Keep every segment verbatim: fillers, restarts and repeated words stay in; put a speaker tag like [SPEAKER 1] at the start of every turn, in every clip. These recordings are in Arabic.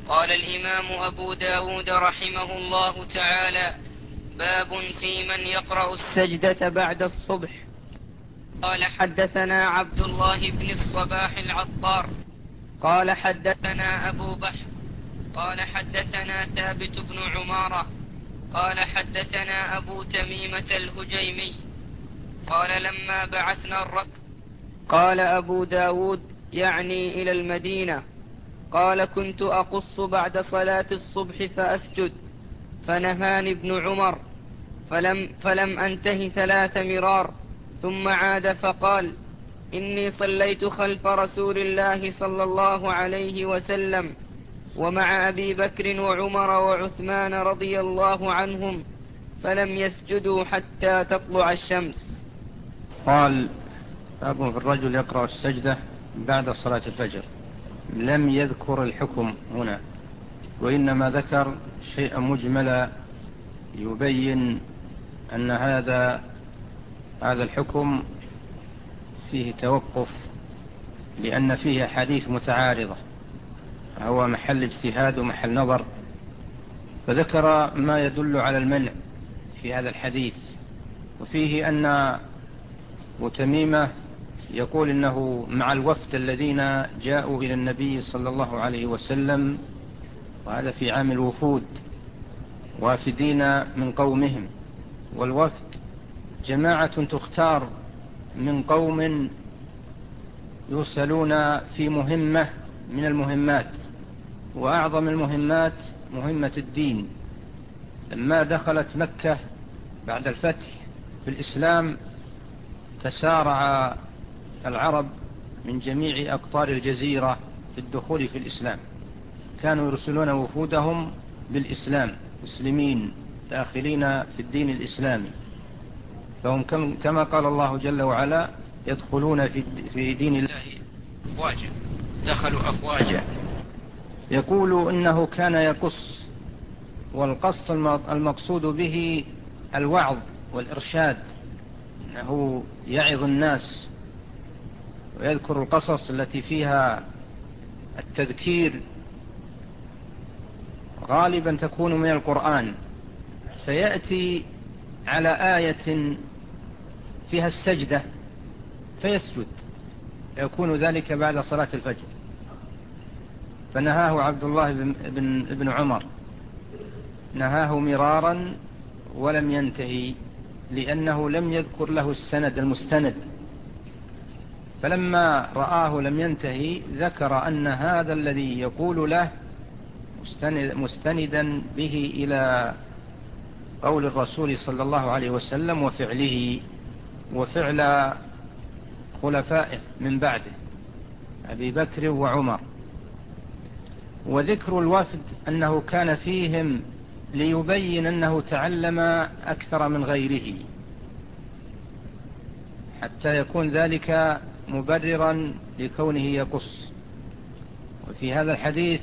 [SPEAKER 1] قال الإمام أبو داود رحمه الله تعالى: باب في من يقرأ السجدة بعد الصبح. قال حدثنا عبد الله بن الصباح العطار قال حدثنا أبو بحر قال حدثنا ثابت بن عمارة قال حدثنا أبو تميمة الهجيمي قال لما بعثنا الركب. قال أبو داود يعني إلى المدينة. قال كنت أقص بعد صلاة الصبح فأسجد، فنهاني ابن عمر فلم, فلم أنته ثلاث مرار، ثم عاد فقال: إني صليت خلف رسول الله صلى الله عليه وسلم ومع أبي بكر وعمر وعثمان رضي الله عنهم، فلم يسجدوا حتى تطلع الشمس.
[SPEAKER 2] قال: باب في الرجل يقرأ السجدة بعد صلاة الفجر. لم يذكر الحكم هنا، وإنما ذكر شيئا مجملا يبين أن هذا هذا الحكم فيه توقف، لأن فيه حديث متعارضة، هو محل اجتهاد ومحل نظر، فذكر ما يدل على المنع في هذا الحديث. وفيه أن وتميمة يقول إنه مع الوفد الذين جاءوا إلى النبي صلى الله عليه وسلم، وهذا في عام الوفود، وافدين من قومهم، والوفد جماعة تختار من قوم يرسلون في مهمة من المهمات، وأعظم المهمات مهمة الدين. لما دخلت مكة بعد الفتح في الإسلام تسارع العرب من جميع أقطار الجزيرة في الدخول في الإسلام، كانوا يرسلون وفودهم بالإسلام مسلمين داخلين في الدين الإسلامي، فهم كما قال الله جل وعلا: يدخلون في دين الله أفواجا، دخلوا أفواجا. يقول إنه كان يقص، والقص المقصود به الوعظ والإرشاد، إنه يعظ الناس ويذكر القصص التي فيها التذكير، غالبا تكون من القرآن، فيأتي على آية فيها السجدة فيسجد، يكون ذلك بعد صلاة الفجر. فنهاه عبد الله بن, بن عمر، نهاه مرارا ولم ينتهي، لأنه لم يذكر له السند المستند، فلما رآه لم ينتهي ذكر أن هذا الذي يقول له مستند مستندا به إلى قول الرسول صلى الله عليه وسلم وفعله وفعل خلفائه من بعده أبي بكر وعمر. وذكر الوفد أنه كان فيهم ليبين أنه تعلم أكثر من غيره، حتى يكون ذلك مبررا لكونه يقص. وفي هذا الحديث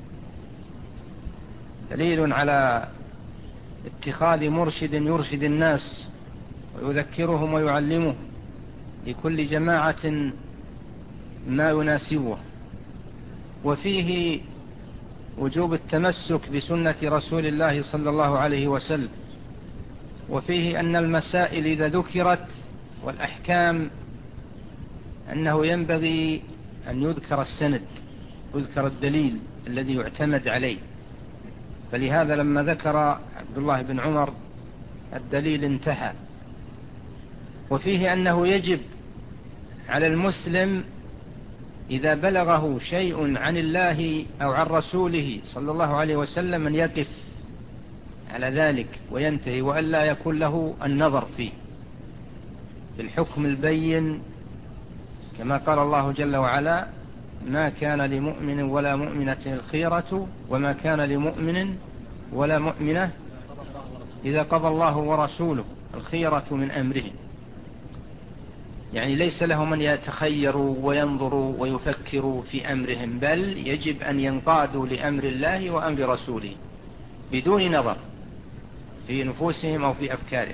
[SPEAKER 2] دليل على اتخاذ مرشد يرشد الناس ويذكرهم ويعلمه لكل جماعة ما يناسبه. وفيه وجوب التمسك بسنة رسول الله صلى الله عليه وسلم. وفيه أن المسائل إذا ذكرت والأحكام أنه ينبغي أن يذكر السند، يذكر الدليل الذي يعتمد عليه. فلهذا لما ذكر عبد الله بن عمر الدليل انتهى. وفيه أنه يجب على المسلم إذا بلغه شيء عن الله أو عن رسوله صلى الله عليه وسلم أن يقف على ذلك وينتهي، وألا يكون له النظر فيه في الحكم البين، كما قال الله جل وعلا: ما كان لمؤمن ولا مؤمنة الخيرة وما كان لمؤمن ولا مؤمنة إذا قضى الله ورسوله الخيرة من أمرهم. يعني ليس لهم أن يتخيروا وينظروا ويفكروا في أمرهم، بل يجب أن ينقادوا لأمر الله وأمر رسوله بدون نظر في نفوسهم أو في أفكارهم.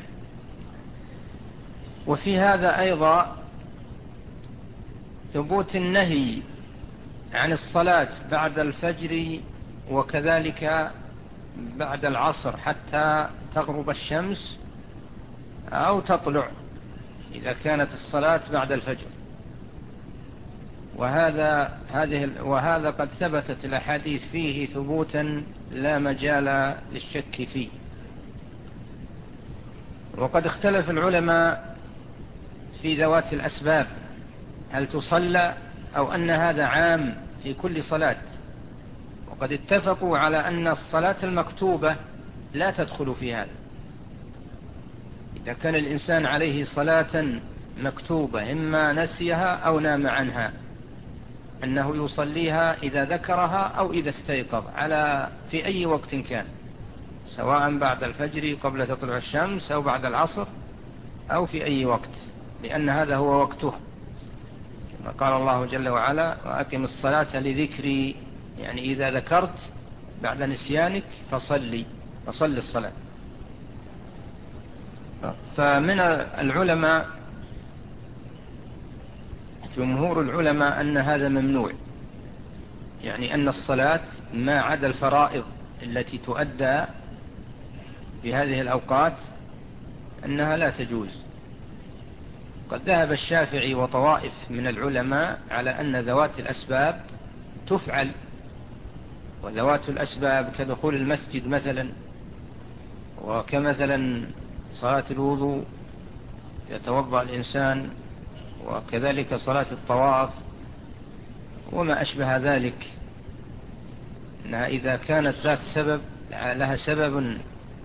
[SPEAKER 2] وفي هذا أيضا ثبوت النهي عن الصلاة بعد الفجر وكذلك بعد العصر حتى تغرب الشمس أو تطلع إذا كانت الصلاة بعد الفجر. وهذا هذه وهذا قد ثبتت الأحاديث فيه ثبوتا لا مجال للشك فيه. وقد اختلف العلماء في ذوات الأسباب، هل تصلى أو أن هذا عام في كل صلاة. وقد اتفقوا على أن الصلاة المكتوبة لا تدخل في هذا. إذا كان الإنسان عليه صلاة مكتوبة إما نسيها أو نام عنها، أنه يصليها إذا ذكرها أو إذا استيقظ على في أي وقت كان، سواء بعد الفجر قبل تطلع الشمس أو بعد العصر أو في أي وقت، لأن هذا هو وقته، كما قال الله جل وعلا: وأقم الصلاة لذكري، يعني إذا ذكرت بعد نسيانك فصلي فصل الصلاة. فمن العلماء جمهور العلماء أن هذا ممنوع، يعني أن الصلاة ما عدا الفرائض التي تؤدى في هذه الأوقات أنها لا تجوز. قد ذهب الشافعي وطوائف من العلماء على أن ذوات الأسباب تفعل، وذوات الأسباب كدخول المسجد مثلا، وكمثلا صلاة الوضوء يتوضأ الإنسان، وكذلك صلاة الطواف وما أشبه ذلك، أنها إذا كانت ذات سبب لها سبب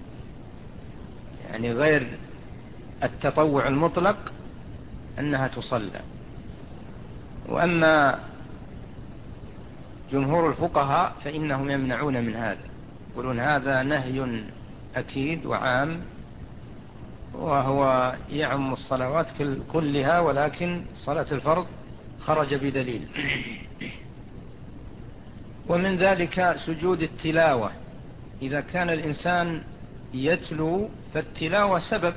[SPEAKER 2] يعني غير التطوع المطلق أنها تصلى. وأما جمهور الفقهاء فإنهم يمنعون من هذا، يقولون هذا نهي أكيد وعام، وهو يعم الصلوات كلها، ولكن صلاة الفرض خرج بدليل. ومن ذلك سجود التلاوة، إذا كان الإنسان يتلو فالتلاوة سبب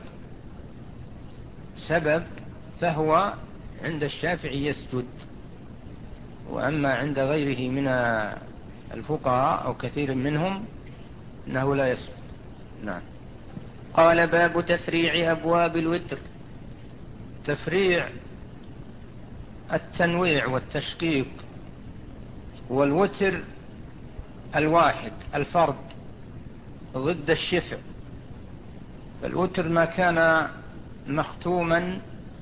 [SPEAKER 2] سبب فهو عند الشافعي يسجد، وأما عند غيره من الفقهاء أو كثير منهم أنه لا يسجد. نعم.
[SPEAKER 1] قال: باب تفريع أبواب الوتر.
[SPEAKER 2] تفريع التنويع والتشقيق، والوتر الواحد الفرد ضد الشفع. فالوتر ما كان مختوما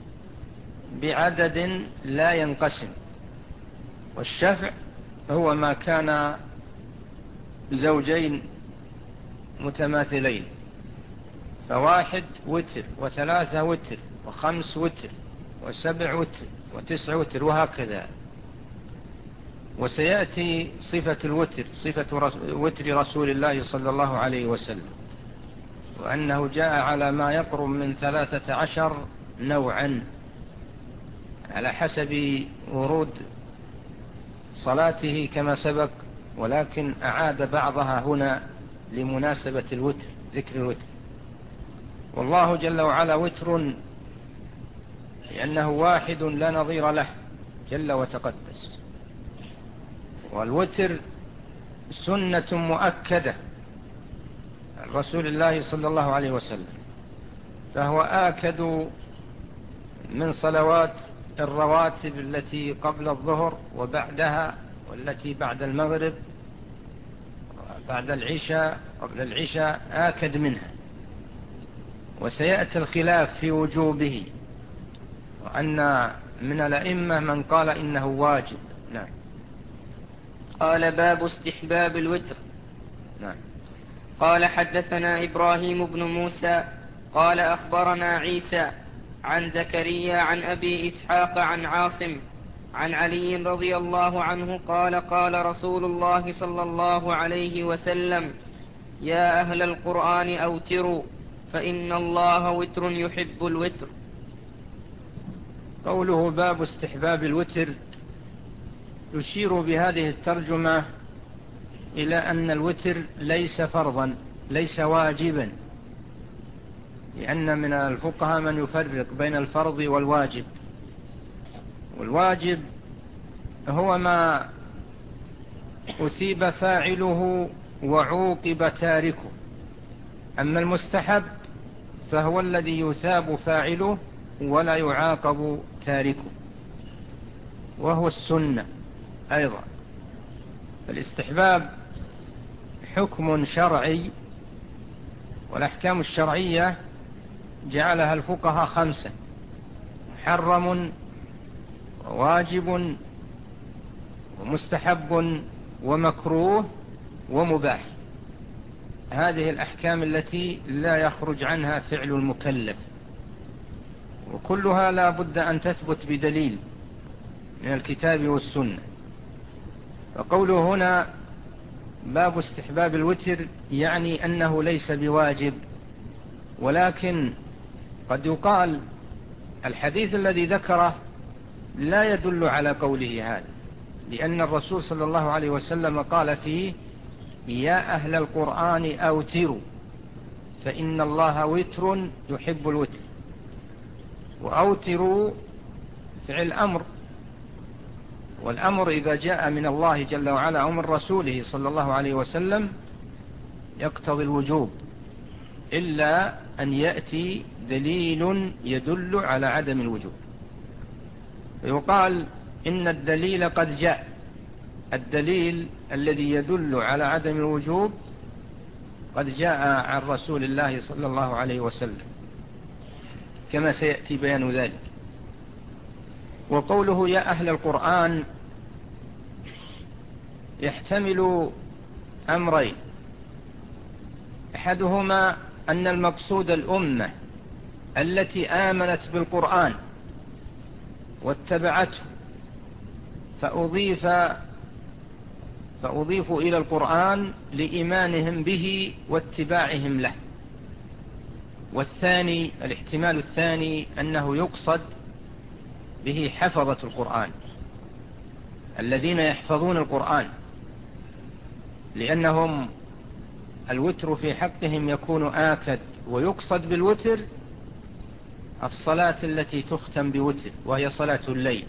[SPEAKER 2] بعدد لا ينقسم، والشفع هو ما كان زوجين متماثلين، فواحد وتر وثلاثة وتر وخمس وتر وسبع وتر وتسع وتر وهكذا. وسيأتي صفة الوتر، صفة وتر رسول الله صلى الله عليه وسلم، وأنه جاء على ما يقرب من ثلاثة عشر نوعا على حسب ورود صلاته كما سبق، ولكن أعاد بعضها هنا لمناسبة الوتر، ذكر الوتر. والله جل وعلا وتر لأنه واحد لا نظير له جل وتقدس. والوتر سنة مؤكدة عن رسول الله صلى الله عليه وسلم، فهو آكد من صلوات الرواتب التي قبل الظهر وبعدها، والتي بعد المغرب بعد العشاء قبل العشاء آكد منها. وسيأتي الخلاف في وجوبه، وأن من الأئمة من قال إنه واجب. نعم.
[SPEAKER 1] قال: باب استحباب الوتر.
[SPEAKER 2] نعم.
[SPEAKER 1] قال: حدثنا إبراهيم بن موسى قال: أخبرنا عيسى عن زكريا عن أبي إسحاق عن عاصم عن علي رضي الله عنه قال: قال رسول الله صلى الله عليه وسلم: يا أهل القرآن أوتروا، فإن الله وتر يحب الوتر.
[SPEAKER 2] قوله باب استحباب الوتر يشير بهذه الترجمة إلى أن الوتر ليس فرضا، ليس واجبا، لأن من الفقهاء من يفرق بين الفرض والواجب. والواجب هو ما أثيب فاعله وعوقب تاركه. أما المستحب فهو الذي يثاب فاعله ولا يعاقب تاركه، وهو السنة أيضا. فالاستحباب حكم شرعي، والأحكام الشرعية جعلها الفقهاء خمسة: محرم وواجب ومستحب ومكروه ومباح. هذه الأحكام التي لا يخرج عنها فعل المكلف، وكلها لا بد أن تثبت بدليل من الكتاب والسنة. فقوله هنا باب استحباب الوتر يعني أنه ليس بواجب، ولكن قد يقال الحديث الذي ذكره لا يدل على قوله هذا، لأن الرسول صلى الله عليه وسلم قال فيه: يا أهل القرآن أوتروا فإن الله وتر يحب الوتر. وأوتروا فعل أمر، والأمر إذا جاء من الله جل وعلا أو من رسوله صلى الله عليه وسلم يقتضي الوجوب، إلا أن يأتي دليل يدل على عدم الوجوب، ويقال إن الدليل قد جاء. الدليل الذي يدل على عدم الوجوب قد جاء عن رسول الله صلى الله عليه وسلم، كما سيأتي بيان ذلك. وقوله يا أهل القرآن يحتمل أمرين: أحدهما أن المقصود الأمة التي آمنت بالقرآن واتبعته، فأضيف فأضيفوا إلى القرآن لإيمانهم به واتباعهم له. والثاني، الاحتمال الثاني، أنه يقصد به حفظة القرآن الذين يحفظون القرآن، لأنهم الوتر في حقهم يكون آكد. ويقصد بالوتر الصلاة التي تختم بوتر وهي صلاة الليل،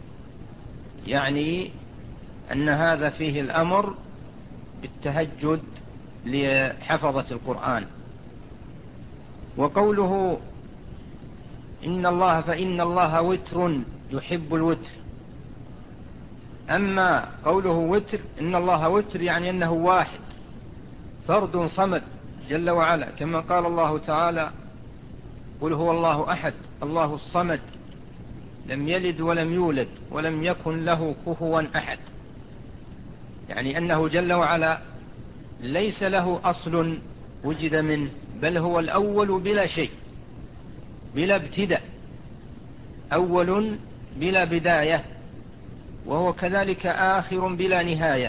[SPEAKER 2] يعني أن هذا فيه الأمر بالتهجد لحفظة القرآن. وقوله إن الله فإن الله وتر يحب الوتر، أما قوله وتر إن الله وتر يعني أنه واحد فرد صمد جل وعلا، كما قال الله تعالى: قل هو الله أحد الله الصمد لم يلد ولم يولد ولم يكن له كفوا أحد. يعني أنه جل وعلا ليس له أصل وجد منه، بل هو الأول بلا شيء، بلا ابتداء، أول بلا بداية، وهو كذلك آخر بلا نهاية،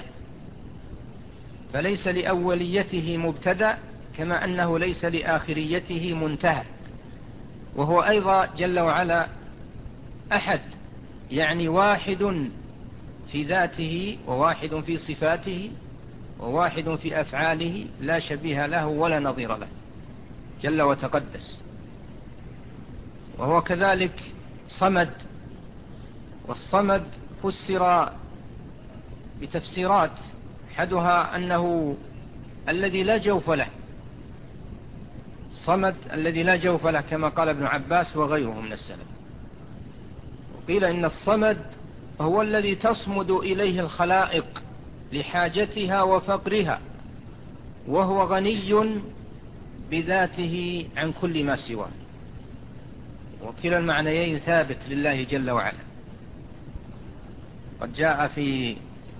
[SPEAKER 2] فليس لأوليته مبتدأ كما أنه ليس لآخريته منتهى. وهو أيضا جل وعلا أحد، يعني واحد في ذاته وواحد في صفاته وواحد في أفعاله، لا شبيه له ولا نظير له جل وتقدس. وهو كذلك صمد، والصمد فسر بتفسيرات، أحدها أنه الذي لا جوف له، صمد الذي لا جوف له، كما قال ابن عباس وغيره من السلف. وقيل إن الصمد هو الذي تصمد إليه الخلائق لحاجتها وفقرها، وهو غني بذاته عن كل ما سواه. وكلا المعنيين ثابت لله جل وعلا. قد جاء في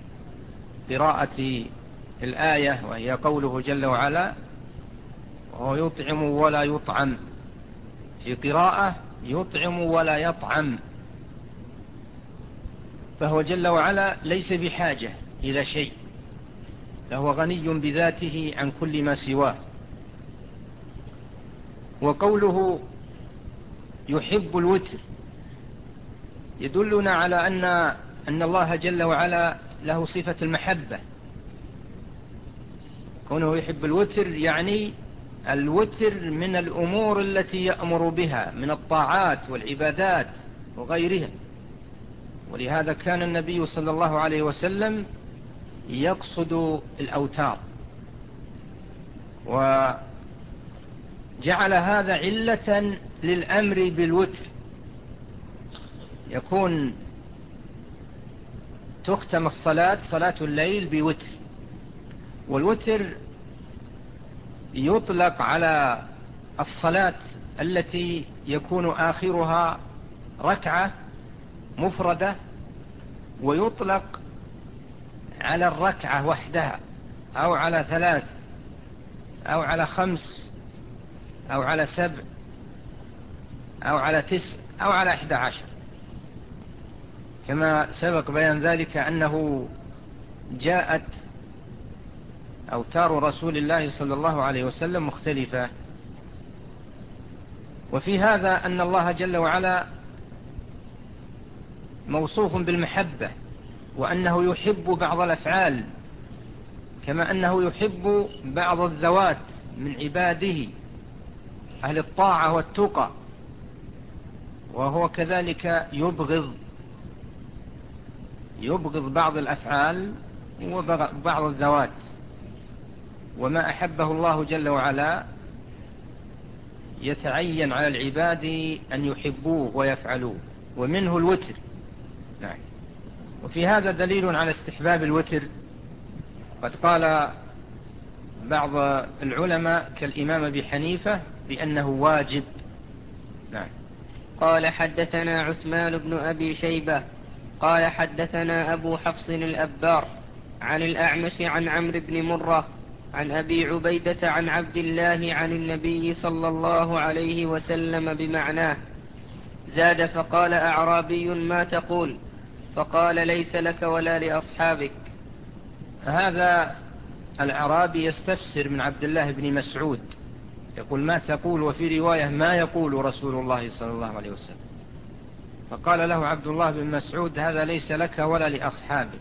[SPEAKER 2] قراءة الآية وهي قوله جل وعلا: وهو يطعم ولا يطعم، في قراءة يطعم ولا يطعم، فهو جل وعلا ليس بحاجة إلى شيء، فهو غني بذاته عن كل ما سواه. وقوله يحب الوتر يدلنا على أن أن الله جل وعلا له صفة المحبة. كونه يحب الوتر يعني الوتر من الأمور التي يأمر بها من الطاعات والعبادات وغيرها. ولهذا كان النبي صلى الله عليه وسلم يقصد الأوتار، وجعل هذا علة للأمر بالوتر، يكون تختم الصلاة صلاة الليل بوتر. والوتر يطلق على الصلاة التي يكون آخرها ركعة مفردة، ويطلق على الركعة وحدها، أو على ثلاث، أو على خمس، أو على سبع، أو على تسع، أو على إحدى عشر، كما سبق بيان ذلك أنه جاءت أوتار رسول الله صلى الله عليه وسلم مختلفة. وفي هذا أن الله جل وعلا موصوف بالمحبة، وأنه يحب بعض الأفعال كما أنه يحب بعض الذوات من عباده أهل الطاعة والتقى، وهو كذلك يبغض يبغض بعض الأفعال وبعض الذوات. وما أحبه الله جل وعلا يتعين على العباد أن يحبوه ويفعلوه، ومنه الوتر. نعم. وفي هذا دليل على استحباب الوتر. قد قال بعض العلماء كالإمام أبي حنيفة بأنه واجب. نعم.
[SPEAKER 1] قال حدثنا عثمان بن أبي شيبة قال حدثنا أبو حفص الأبار عن الأعمش عن عمرو بن مرة عن أبي عبيدة عن عبد الله عن النبي صلى الله عليه وسلم بمعناه، زاد فقال أعرابي ما تقول؟ فقال ليس لك ولا لأصحابك.
[SPEAKER 2] هذا الأعرابي يستفسر من عبد الله بن مسعود، يقول ما تقول؟ وفي رواية ما يقول رسول الله صلى الله عليه وسلم. فقال له عبد الله بن مسعود هذا ليس لك ولا لأصحابك.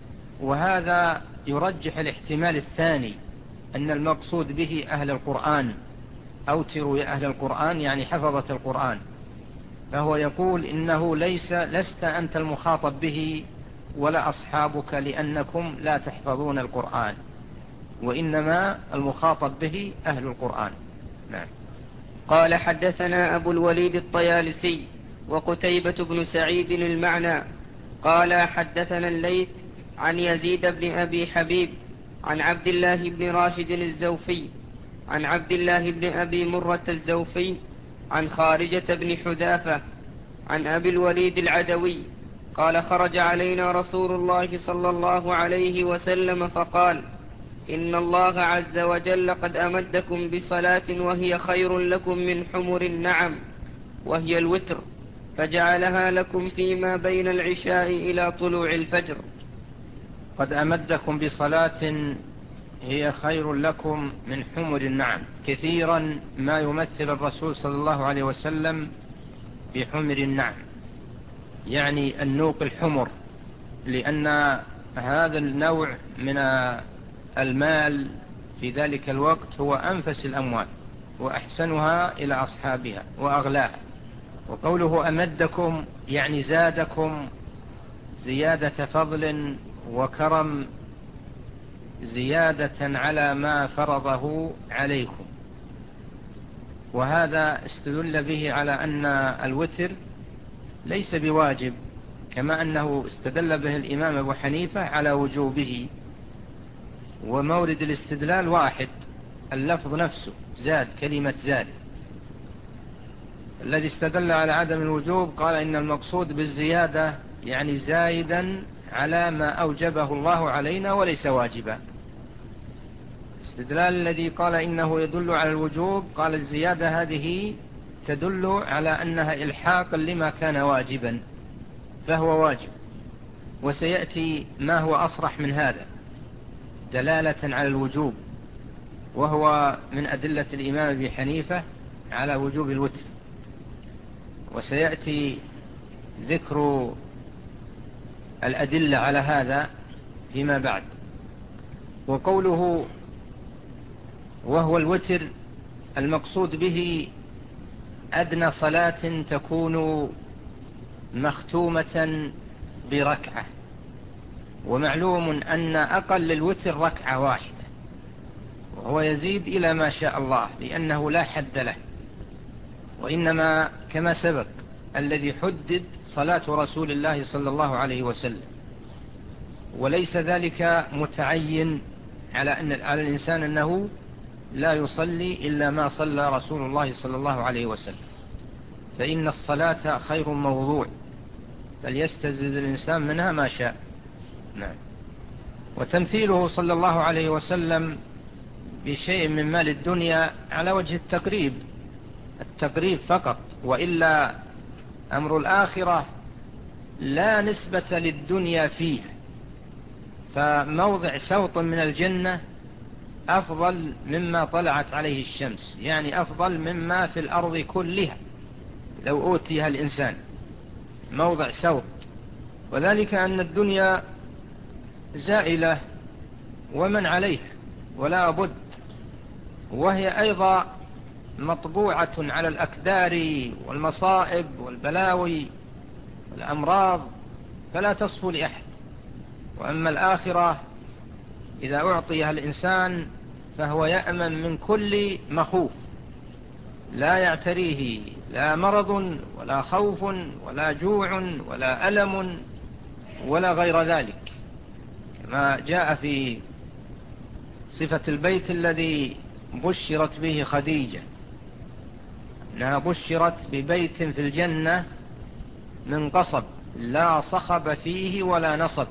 [SPEAKER 2] وهذا يرجح الاحتمال الثاني، أن المقصود به أهل القرآن، أوتروا يا أهل القرآن، يعني حفظة القرآن. فهو يقول إنه ليس لست أنت المخاطب به ولا أصحابك، لأنكم لا تحفظون القرآن، وإنما المخاطب به أهل القرآن. نعم.
[SPEAKER 1] قال حدثنا أبو الوليد الطيالسي وقتيبة بن سعيد المعنى قال حدثنا الليث عن يزيد بن أبي حبيب عن عبد الله بن راشد الزوفي عن عبد الله بن أبي مرة الزوفي عن خارجة بن حذافة عن أبي الوليد العدوي قال خرج علينا رسول الله صلى الله عليه وسلم فقال إن الله عز وجل قد أمدكم بصلاة وهي خير لكم من حمر النعم، وهي الوتر، فجعلها لكم فيما بين العشاء إلى طلوع الفجر.
[SPEAKER 2] قد أمدكم بصلاة هي خير لكم من حمر النعم. كثيرا ما يمثل الرسول صلى الله عليه وسلم بحمر النعم، يعني النوق الحمر، لأن هذا النوع من المال في ذلك الوقت هو أنفس الأموال وأحسنها إلى أصحابها وأغلاها. وقوله أمدكم يعني زادكم زيادة فضل وكرم، زيادة على ما فرضه عليكم. وهذا استدل به على أن الوتر ليس بواجب، كما أنه استدل به الإمام أبو حنيفة على وجوبه. ومورد الاستدلال واحد، اللفظ نفسه زاد، كلمة زاد. الذي استدل على عدم الوجوب قال إن المقصود بالزيادة يعني زايدا على ما أوجبه الله علينا وليس واجبا. استدلال الذي قال إنه يدل على الوجوب قال الزيادة هذه تدل على أنها إلحاق لما كان واجبا فهو واجب. وسيأتي ما هو أصرح من هذا دلالة على الوجوب، وهو من أدلة الإمام أبي حنيفة على وجوب الوتر، وسيأتي ذكر الأدلة على هذا فيما بعد. وقوله وهو الوتر المقصود به أدنى صلاة تكون مختومة بركعة، ومعلوم أن أقل الوتر ركعة واحدة، وهو يزيد إلى ما شاء الله لأنه لا حد له، وإنما كما سبق الذي حدد صلاة رسول الله صلى الله عليه وسلم، وليس ذلك متعين على أن على الإنسان أنه لا يصلي إلا ما صلى رسول الله صلى الله عليه وسلم، فإن الصلاة خير موضوع فليستزد الإنسان منها ما شاء. نعم. وتمثيله صلى الله عليه وسلم بشيء من مال الدنيا على وجه التقريب التقريب فقط، وإلا أمر الآخرة لا نسبة للدنيا فيه، فموضع سوط من الجنة أفضل مما طلعت عليه الشمس، يعني أفضل مما في الأرض كلها لو أوتيها الإنسان موضع سوط، وذلك أن الدنيا زائلة ومن عليها ولا بد، وهي أيضا مطبوعة على الأكدار والمصائب والبلاوي والأمراض فلا تصفو لأحد. وأما الآخرة إذا أعطيها الإنسان فهو يأمن من كل مخوف، لا يعتريه لا مرض ولا خوف ولا جوع ولا ألم ولا غير ذلك، كما جاء في صفة البيت الذي بشرت به خديجة، أنها بشرت ببيت في الجنة من قصب لا صخب فيه ولا نصب،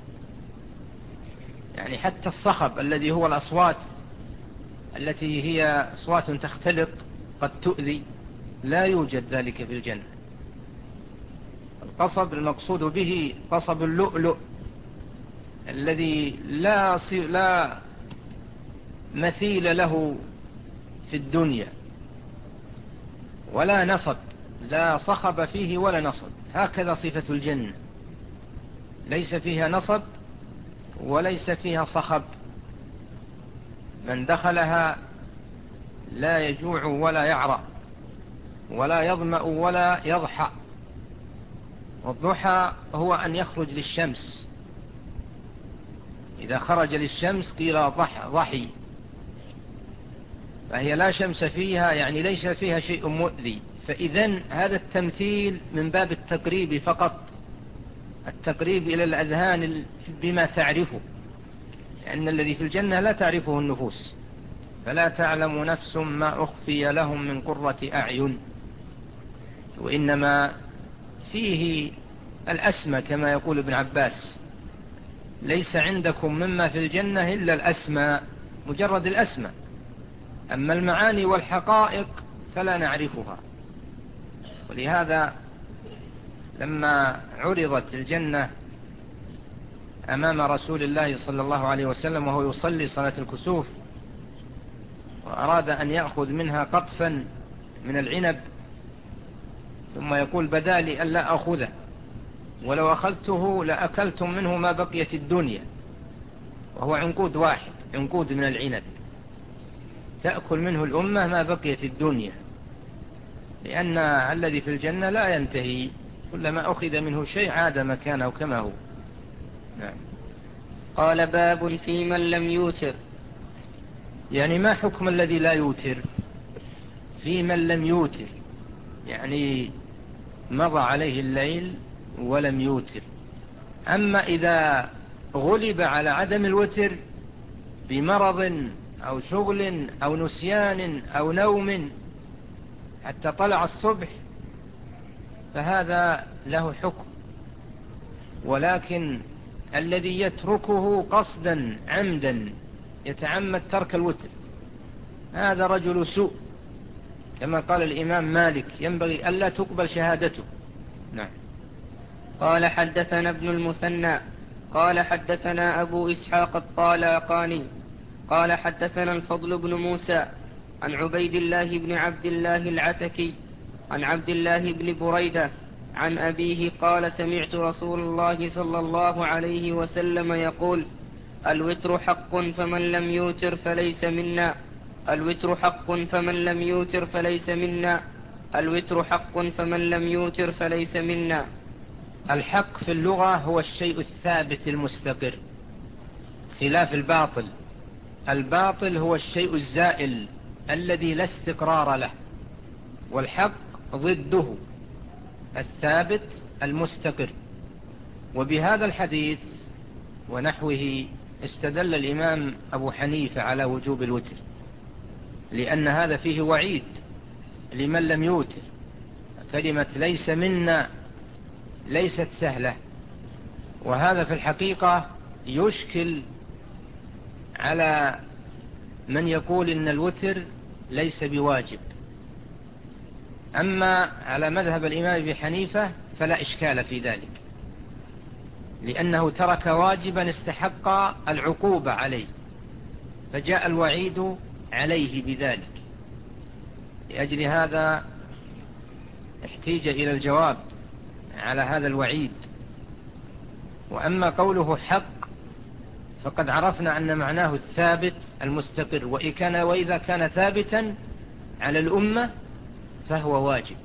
[SPEAKER 2] يعني حتى الصخب الذي هو الأصوات التي هي أصوات تختلط قد تؤذي لا يوجد ذلك في الجنة. القصب المقصود به قصب اللؤلؤ الذي لا لا مثيل له في الدنيا، ولا نصب، لا صخب فيه ولا نصب، هكذا صفة الجنة، ليس فيها نصب وليس فيها صخب، من دخلها لا يجوع ولا يعرى ولا يظمأ ولا يضحى. والضحى هو أن يخرج للشمس، إذا خرج للشمس قيل ضح ضحي، فهي لا شمس فيها، يعني ليس فيها شيء مؤذي. فإذن هذا التمثيل من باب التقريب فقط، التقريب إلى الأذهان بما تعرفه، لأن الذي في الجنة لا تعرفه النفوس، فلا تعلم نفس ما أخفي لهم من قرة أعين، وإنما فيه الأسمى كما يقول ابن عباس، ليس عندكم مما في الجنة إلا الأسمى، مجرد الأسمى، أما المعاني والحقائق فلا نعرفها. ولهذا لما عرضت الجنة أمام رسول الله صلى الله عليه وسلم وهو يصلي صلاة الكسوف، وأراد أن يأخذ منها قطفا من العنب، ثم يقول بدا لي ألا أخذه، ولو أخذته لأكلتم منه ما بقيت الدنيا، وهو عنقود واحد، عنقود من العنب تأكل منه الأمة ما بقيت الدنيا، لأن الذي في الجنة لا ينتهي، كلما أخذ منه شيء عاد مكانه كما هو. نعم.
[SPEAKER 1] قال باب في من لم يوتر.
[SPEAKER 2] يعني ما حكم الذي لا يوتر؟ في من لم يوتر يعني مضى عليه الليل ولم يوتر. أما إذا غلب على عدم الوتر بمرض أو شغل أو نسيان أو نوم حتى طلع الصبح فهذا له حكم، ولكن الذي يتركه قصدا عمدا يتعمد ترك الوتر هذا رجل سوء، كما قال الإمام مالك ينبغي ألا تقبل شهادته. نعم.
[SPEAKER 1] قال حدثنا ابن المثنى قال حدثنا أبو إسحاق الطالاقاني قال حدثنا الفضل بن موسى عن عبيد الله بن عبد الله العتكي عن عبد الله بن بريدة عن أبيه قال سمعت رسول الله صلى الله عليه وسلم يقول الوتر حق فمن لم يوتر فليس منا الوتر حق فمن لم يوتر فليس منا الوتر حق فمن لم يوتر فليس منا.
[SPEAKER 2] الحق في اللغة هو الشيء الثابت المستقر، خلاف الباطل. الباطل هو الشيء الزائل الذي لا استقرار له، والحق ضده الثابت المستقر. وبهذا الحديث ونحوه استدل الإمام أبو حنيفة على وجوب الوتر، لأن هذا فيه وعيد لمن لم يوتر. كلمة ليس منا ليست سهلة، وهذا في الحقيقة يشكل على من يقول إن الوتر ليس بواجب. أما على مذهب الإمام أبي حنيفة فلا إشكال في ذلك، لأنه ترك واجبا استحق العقوبة عليه، فجاء الوعيد عليه بذلك. لأجل هذا احتيج إلى الجواب على هذا الوعيد. وأما قوله حق فقد عرفنا أن معناه الثابت المستقر، وإذا كان ثابتا على الأمة فهو واجب.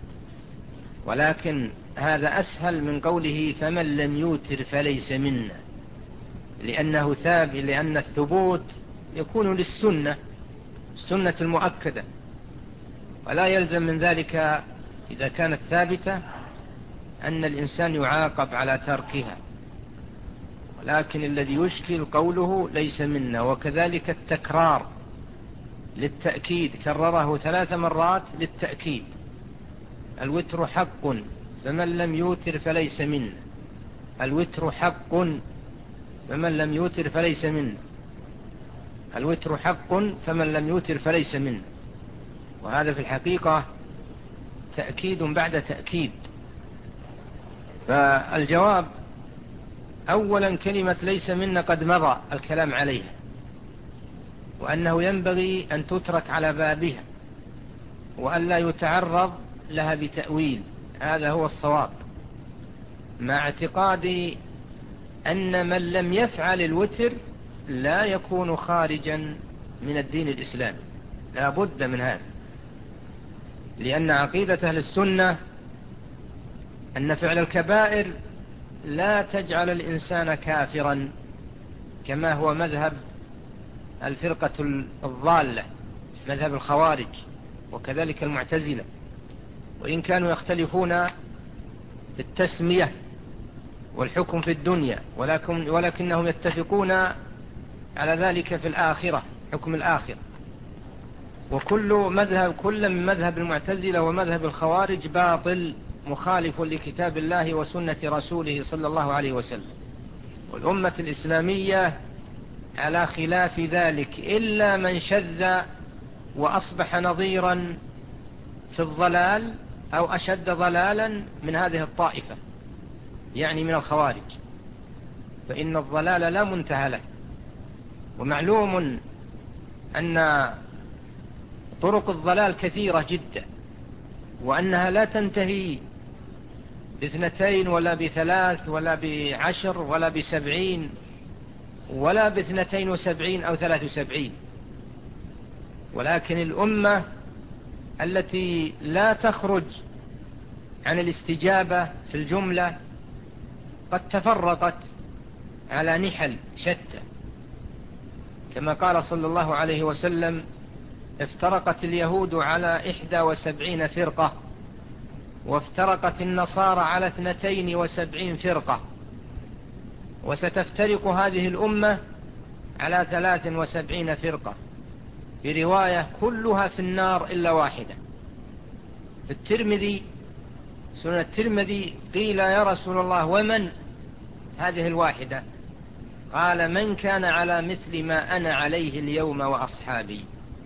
[SPEAKER 2] ولكن هذا أسهل من قوله فمن لم يوتر فليس منا، لأنه ثابت، لأن الثبوت يكون للسنة، السنة المؤكدة، ولا يلزم من ذلك إذا كانت ثابتة أن الإنسان يعاقب على تركها. ولكن الذي يشكل قوله ليس منا، وكذلك التكرار للتأكيد، كرره ثلاث مرات للتأكيد. الوتر حق فمن لم يوتر فليس منا، الوتر حق فمن لم يوتر فليس منا، الوتر حق فمن لم يوتر فليس منا. وهذا في الحقيقة تأكيد بعد تأكيد. فالجواب أولا كلمة ليس منا قد مضى الكلام عليها، وأنه ينبغي أن تترك على بابها وأن لا يتعرض لها بتأويل، هذا هو الصواب، مع اعتقادي أن من لم يفعل الوتر لا يكون خارجا من الدين الإسلامي، لا بد من هذا، لأن عقيدة أهل السنة أن فعل الكبائر لا تجعل الإنسان كافرا كما هو مذهب الفرقة الضالة، مذهب الخوارج وكذلك المعتزلة، وإن كانوا يختلفون في التسمية والحكم في الدنيا، ولكن ولكنهم يتفقون على ذلك في الآخرة، حكم الآخرة. وكل مذهب كل من مذهب المعتزلة ومذهب الخوارج باطل مخالف لكتاب الله وسنة رسوله صلى الله عليه وسلم. والأمة الإسلامية على خلاف ذلك، إلا من شذ وأصبح نظيرا في الضلال أو أشد ضلالا من هذه الطائفة، يعني من الخوارج، فإن الضلال لا منتهى له. ومعلوم أن طرق الضلال كثيرة جدا، وأنها لا تنتهي باثنتين ولا بثلاث ولا بعشر ولا بسبعين ولا باثنتين وسبعين أو ثلاث وسبعين. ولكن الأمة التي لا تخرج عن الاستجابة في الجملة قد تفرقت على نحل شتى، كما قال صلى الله عليه وسلم افترقت اليهود على إحدى وسبعين فرقة، وافترقت النصارى على اثنتين وسبعين فرقة، وستفترق هذه الأمة على ثلاث وسبعين فرقة، في رواية كلها في النار إلا واحدة. في الترمذي، سنة الترمذي، قيل يا رسول الله ومن هذه الواحدة؟ قال من كان على مثل ما أنا عليه اليوم وأصحابي.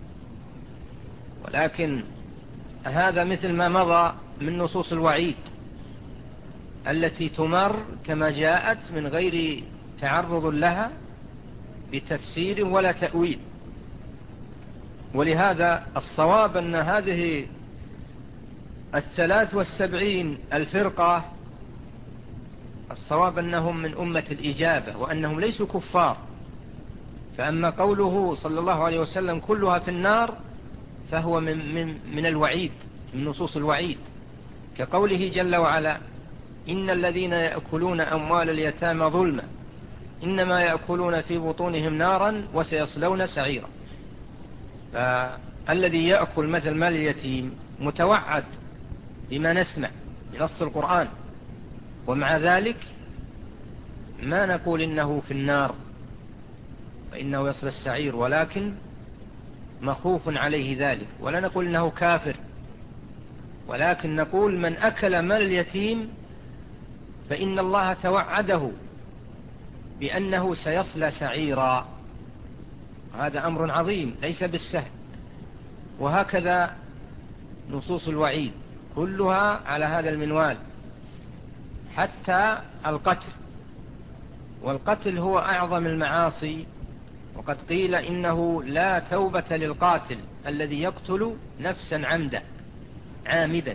[SPEAKER 2] ولكن هذا مثل ما مضى من نصوص الوعيد التي تمر كما جاءت من غير تعرض لها بتفسير ولا تأويل. ولهذا الصواب أن هذه الثلاث والسبعين الفرقة الصواب أنهم من أمة الإجابة وأنهم ليسوا كفار. فأما قوله صلى الله عليه وسلم كلها في النار فهو من, من, من الوعيد، من نصوص الوعيد، كقوله جل وعلا إن الذين يأكلون أموال اليتامى ظلما إنما يأكلون في بطونهم نارا وسيصلون سعيرا. فالذي يأكل مثل مال اليتيم متوعد بما نسمع بنص القرآن، ومع ذلك ما نقول إنه في النار فإنه يصل السعير، ولكن مخوف عليه ذلك، ولا نقول إنه كافر، ولكن نقول من أكل مال اليتيم فإن الله توعده بأنه سيصلى سعيرا. هذا أمر عظيم ليس بالسهل. وهكذا نصوص الوعيد كلها على هذا المنوال، حتى القتل، والقتل هو أعظم المعاصي. وقد قيل إنه لا توبة للقاتل الذي يقتل نفسا عمدا عامدا،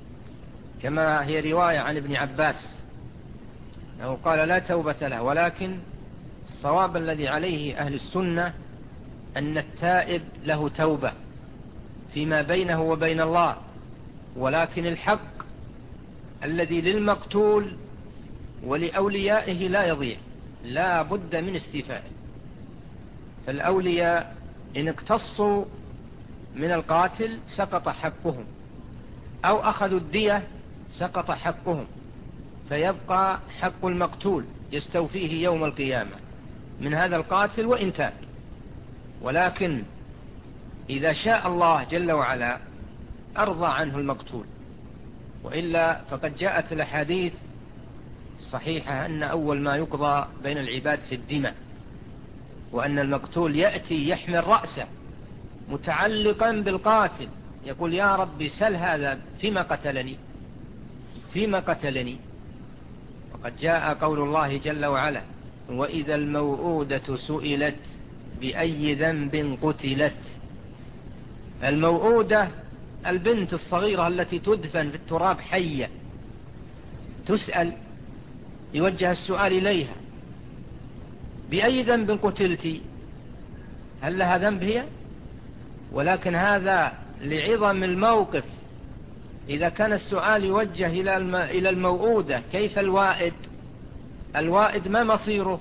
[SPEAKER 2] كما هي رواية عن ابن عباس أنه قال لا توبة له. ولكن الصواب الذي عليه أهل السنة أن التائب له توبة فيما بينه وبين الله، ولكن الحق الذي للمقتول ولأوليائه لا يضيع، لا بد من استيفائه. فالأولياء إن اقتصوا من القاتل سقط حقهم، أو أخذوا الدية سقط حقهم، فيبقى حق المقتول يستوفيه يوم القيامة من هذا القاتل وإن تاب. ولكن إذا شاء الله جل وعلا أرضى عنه المقتول، وإلا فقد جاءت الأحاديث الصحيحة أن أول ما يقضى بين العباد في الدماء، وأن المقتول يأتي يحمل رأسه متعلقا بالقاتل يقول يا ربي سل هذا فيما قتلني فيما قتلني. وقد جاء قول الله جل وعلا وإذا الموءودة سئلت بأي ذنب قتلت. الموءودة البنت الصغيرة التي تدفن في التراب حية، تسأل، يوجه السؤال إليها بأي ذنب قتلت، هل لها ذنب هي؟ ولكن هذا لعظم الموقف. إذا كان السؤال يوجه إلى الموءودة كيف الوائد؟ الوائد ما مصيره؟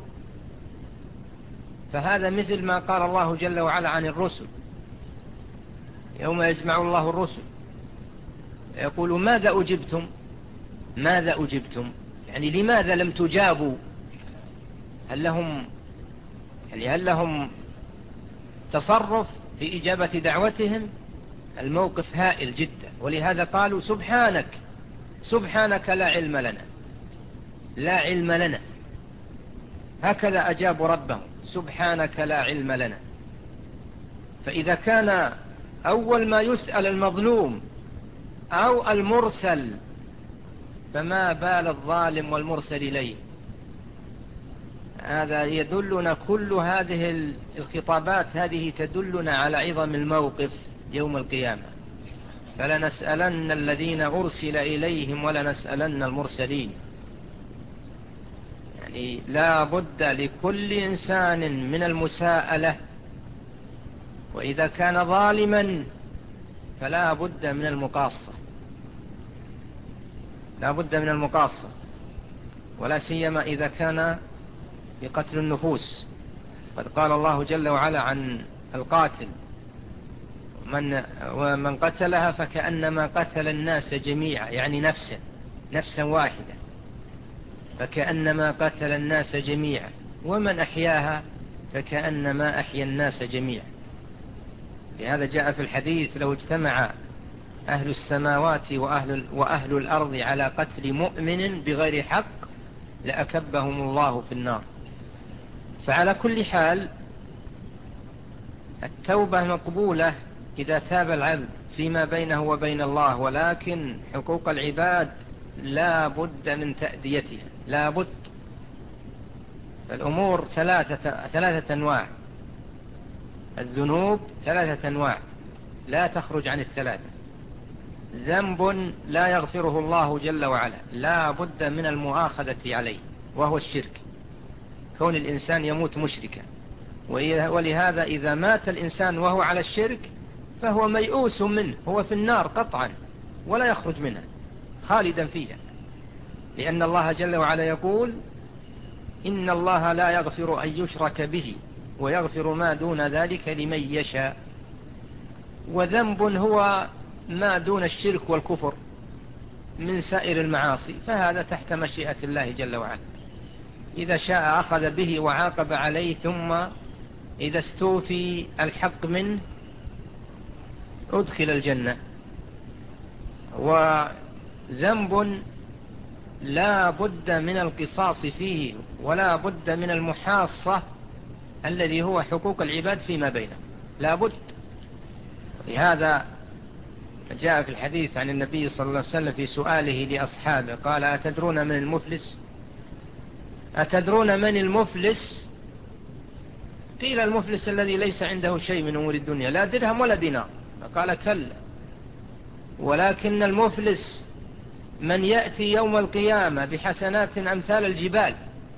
[SPEAKER 2] فهذا مثل ما قال الله جل وعلا عن الرسل يوم يجمع الله الرسل يقول ماذا أجبتم ماذا أجبتم يعني لماذا لم تجابوا؟ هل لهم يعني هل لهم تصرف في إجابة دعوتهم؟ الموقف هائل جدا. ولهذا قالوا سبحانك سبحانك لا علم لنا لا علم لنا. هكذا أجابوا ربهم سبحانك لا علم لنا. فإذا كان أول ما يسأل المظلوم أو المرسل فما بال الظالم والمرسل إليه؟ هذا يدلنا، كل هذه الخطابات هذه تدلنا على عظم الموقف يوم القيامة. فلنسألن الذين أرسل إليهم ولنسألن المرسلين. يعني لا بد لكل إنسان من المساءلة، وإذا كان ظالما فلا بد من المقاصة لا بد من المقاصة ولا سيما إذا كان بقتل النفوس. قد قال الله جل وعلا عن القاتل من ومن قتلها فكأنما قتل الناس جميعا، يعني نفسا نفسا واحدة فكأنما قتل الناس جميعا، ومن أحياها فكأنما أحيا الناس جميعا. لهذا جاء في الحديث لو اجتمع أهل السماوات وأهل, وأهل الأرض على قتل مؤمن بغير حق لأكبهم الله في النار. فعلى كل حال التوبة مقبولة إذا تاب العبد فيما بينه وبين الله، ولكن حقوق العباد لا بد من تأديتها لا بد. الأمور ثلاثة, ثلاثة أنواع، الذنوب ثلاثة أنواع لا تخرج عن الثلاثة. ذنب لا يغفره الله جل وعلا لا بد من المؤاخذة عليه وهو الشرك، كون الإنسان يموت مشركا. ولهذا إذا مات الإنسان وهو على الشرك فهو ميؤوس منه، هو في النار قطعا ولا يخرج منها خالدا فيها. لأن الله جل وعلا يقول إن الله لا يغفر أن يشرك به ويغفر ما دون ذلك لمن يشاء. وذنب هو ما دون الشرك والكفر من سائر المعاصي، فهذا تحت مشيئة الله جل وعلا، إذا شاء أخذ به وعاقب عليه، ثم إذا استوفي الحق منه أدخل الجنة. وذنب لا بد من القصاص فيه ولا بد من المحاصة الذي هو حقوق العباد فيما بينهم، لا بد. لهذا جاء في الحديث عن النبي صلى الله عليه وسلم في سؤاله لأصحابه قال: أتدرون من المفلس؟ أتدرون من المفلس؟ قيل: المفلس الذي ليس عنده شيء من أمور الدنيا، لا درهم ولا دينار. فقال: كلا، ولكن المفلس من يأتي يوم القيامة بحسنات أمثال الجبال،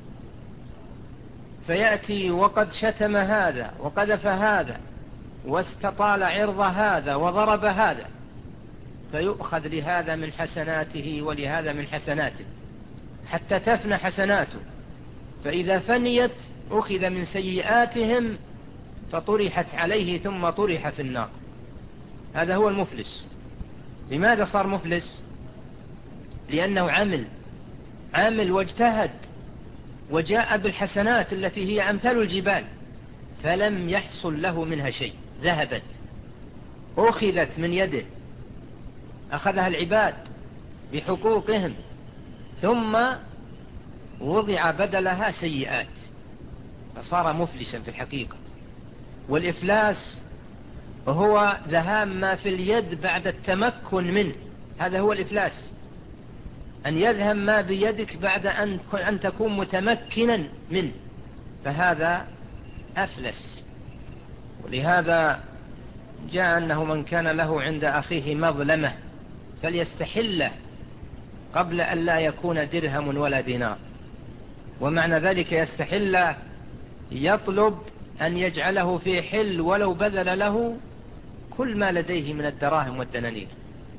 [SPEAKER 2] فيأتي وقد شتم هذا وقذف هذا واستطال عرض هذا وضرب هذا، فيؤخذ لهذا من حسناته ولهذا من حسناته حتى تفنى حسناته، فإذا فنيت أخذ من سيئاتهم فطرحت عليه ثم طرح في النار. هذا هو المفلس. لماذا صار مفلس؟ لأنه عمل عمل واجتهد وجاء بالحسنات التي هي أمثال الجبال، فلم يحصل له منها شيء، ذهبت أخذت من يده، أخذها العباد بحقوقهم، ثم وضع بدلها سيئات، فصار مفلسا في الحقيقة. والإفلاس هو ذهاب ما في اليد بعد التمكن منه، هذا هو الإفلاس، أن يذهب ما بيدك بعد أن, أن تكون متمكنا منه، فهذا أفلس. ولهذا جاء أنه من كان له عند أخيه مظلمة فليستحله قبل أن لا يكون درهم ولا دينار. ومعنى ذلك يستحل، يطلب أن يجعله في حل ولو بذل له كل ما لديه من الدراهم والدنانير،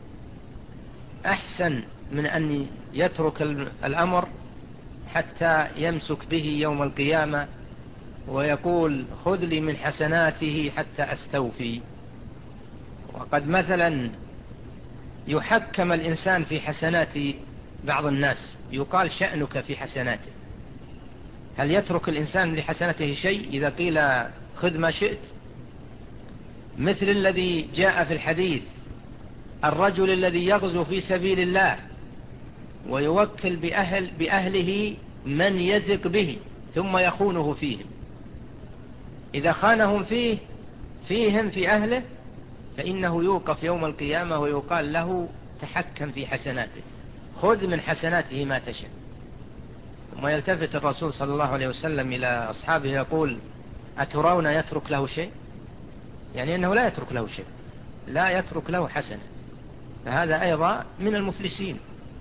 [SPEAKER 2] أحسن من أن يترك الأمر حتى يمسك به يوم القيامة ويقول: خذ لي من حسناته حتى أستوفي. وقد مثلا يحكم الإنسان في حسنات بعض الناس، يقال: شأنك في حسناته. هل يترك الإنسان لحسناته شيء إذا قيل خذ ما شئت؟ مثل الذي جاء في الحديث: الرجل الذي يغزو في سبيل الله ويوكل بأهل بأهله من يثق به ثم يخونه فيهم، إذا خانهم فيه فيهم في أهله فإنه يوقف يوم القيامة ويقال له: تحكم في حسناته، خذ من حسناته ما تشاء. ثم يلتفت الرسول صلى الله عليه وسلم إلى أصحابه يقول: أترون يترك له شيء؟ يعني أنه لا يترك له شيء، لا يترك له حسنة، فهذا أيضا من المفلسين.